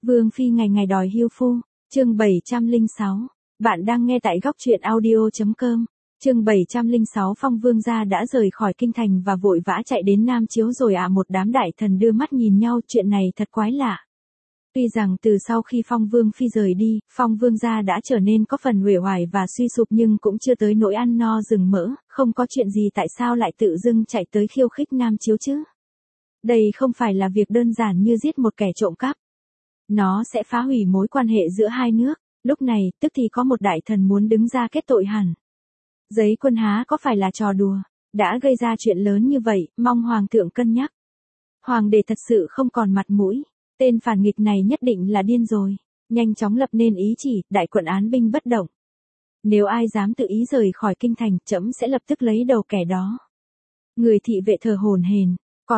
Vương phi ngày ngày đòi hiêu phu, chương 706. Bạn đang nghe tại góc truyện audio.com. Chương 706 Phong Vương gia đã rời khỏi kinh thành và vội vã chạy đến Nam Chiếu rồi ạ. Một đám đại thần đưa mắt nhìn nhau, chuyện này thật quái lạ. Tuy rằng từ sau khi Phong Vương phi rời đi, Phong Vương gia đã trở nên có phần uể oải và suy sụp, nhưng cũng chưa tới nỗi ăn no rừng mỡ. Không có chuyện gì tại sao lại tự dưng chạy tới khiêu khích Nam Chiếu chứ? Đây không phải là việc đơn giản như giết một kẻ trộm cắp. Nó sẽ phá hủy mối quan hệ giữa hai nước. Lúc này, tức thì có một đại thần muốn đứng ra kết tội hẳn. Giấy quân há có phải là trò đùa, đã gây ra chuyện lớn như vậy, mong hoàng thượng cân nhắc. Hoàng đế thật sự không còn mặt mũi, tên phản nghịch này nhất định là điên rồi, nhanh chóng lập nên ý chỉ, đại quận án binh bất động. Nếu ai dám tự ý rời khỏi kinh thành, trẫm sẽ lập tức lấy đầu kẻ đó. Người thị vệ thở hổn hển,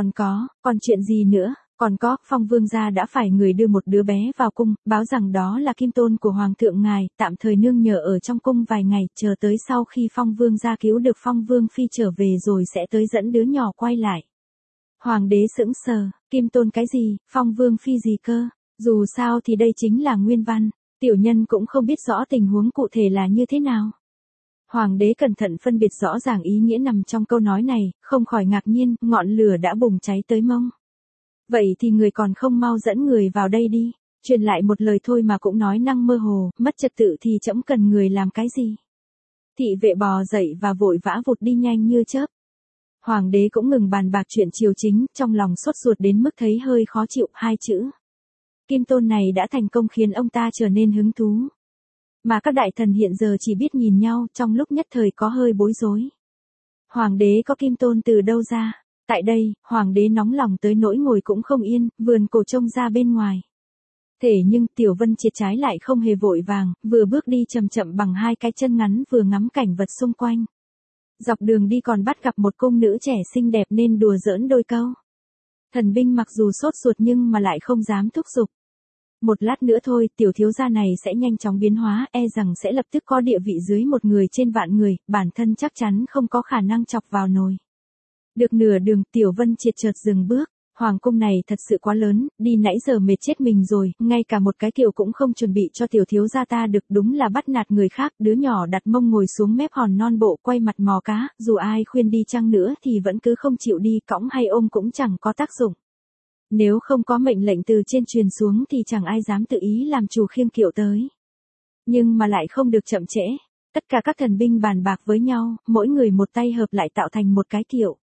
còn chuyện gì nữa? Còn có, Phong Vương gia đã phải người đưa một đứa bé vào cung, báo rằng đó là kim tôn của Hoàng thượng ngài, tạm thời nương nhờ ở trong cung vài ngày, chờ tới sau khi Phong Vương gia cứu được Phong Vương phi trở về rồi sẽ tới dẫn đứa nhỏ quay lại. Hoàng đế sững sờ, kim tôn cái gì, Phong Vương phi gì cơ? Dù sao thì đây chính là nguyên văn, tiểu nhân cũng không biết rõ tình huống cụ thể là như thế nào. Hoàng đế cẩn thận phân biệt rõ ràng ý nghĩa nằm trong câu nói này, không khỏi ngạc nhiên, ngọn lửa đã bùng cháy tới mông. Vậy thì người còn không mau dẫn người vào đây đi, truyền lại một lời thôi mà cũng nói năng mơ hồ, mất trật tự thì trẫm cần người làm cái gì? Thị vệ bò dậy và vội vã vụt đi nhanh như chớp. Hoàng đế cũng ngừng bàn bạc chuyện triều chính, trong lòng sốt ruột đến mức thấy hơi khó chịu. Hai chữ kim tôn này đã thành công khiến ông ta trở nên hứng thú. Mà các đại thần hiện giờ chỉ biết nhìn nhau, trong lúc nhất thời có hơi bối rối. Hoàng đế có kim tôn từ đâu ra? Tại đây, hoàng đế nóng lòng tới nỗi ngồi cũng không yên, vườn cổ trông ra bên ngoài. Thế nhưng Tiểu Vân Triệt trái lại không hề vội vàng, vừa bước đi chậm chậm bằng hai cái chân ngắn vừa ngắm cảnh vật xung quanh. Dọc đường đi còn bắt gặp một cung nữ trẻ xinh đẹp nên đùa giỡn đôi câu. Thần binh mặc dù sốt ruột nhưng mà lại không dám thúc giục. Một lát nữa thôi, tiểu thiếu gia này sẽ nhanh chóng biến hóa, e rằng sẽ lập tức có địa vị dưới một người trên vạn người, bản thân chắc chắn không có khả năng chọc vào nồi. Được nửa đường, Tiểu Vân Triệt chợt dừng bước, hoàng cung này thật sự quá lớn, đi nãy giờ mệt chết mình rồi, ngay cả một cái kiệu cũng không chuẩn bị cho tiểu thiếu gia ta được, đúng là bắt nạt người khác. Đứa nhỏ đặt mông ngồi xuống mép hòn non bộ, quay mặt mò cá, dù ai khuyên đi chăng nữa thì vẫn cứ không chịu đi, cõng hay ôm cũng chẳng có tác dụng. Nếu không có mệnh lệnh từ trên truyền xuống thì chẳng ai dám tự ý làm chủ khiêng kiệu tới. Nhưng mà lại không được chậm trễ, tất cả các thần binh bàn bạc với nhau, mỗi người một tay hợp lại tạo thành một cái kiệu.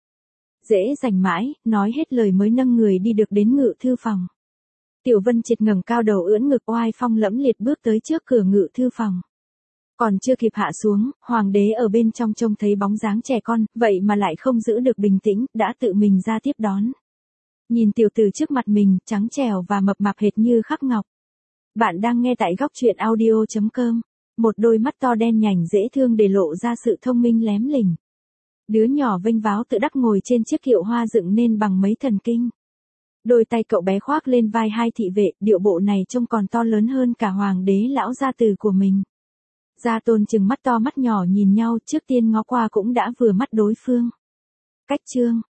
Dễ dành mãi, nói hết lời mới nâng người đi được đến ngự thư phòng. Tiểu Vân Triệt ngẩng cao đầu ưỡn ngực oai phong lẫm liệt bước tới trước cửa ngự thư phòng. Còn chưa kịp hạ xuống, hoàng đế ở bên trong trông thấy bóng dáng trẻ con, vậy mà lại không giữ được bình tĩnh, đã tự mình ra tiếp đón. Nhìn tiểu tử trước mặt mình, trắng trẻo và mập mạp hệt như khắc ngọc. Bạn đang nghe tại góc truyện audio.com. Một đôi mắt to đen nhảnh dễ thương để lộ ra sự thông minh lém lỉnh. Đứa nhỏ vênh váo tự đắc ngồi trên chiếc kiệu hoa dựng nên bằng mấy thần kinh. Đôi tay cậu bé khoác lên vai hai thị vệ, điệu bộ này trông còn to lớn hơn cả hoàng đế lão gia tử của mình. Gia Tôn chừng mắt to mắt nhỏ nhìn nhau, trước tiên ngó qua cũng đã vừa mắt đối phương. Cách chương,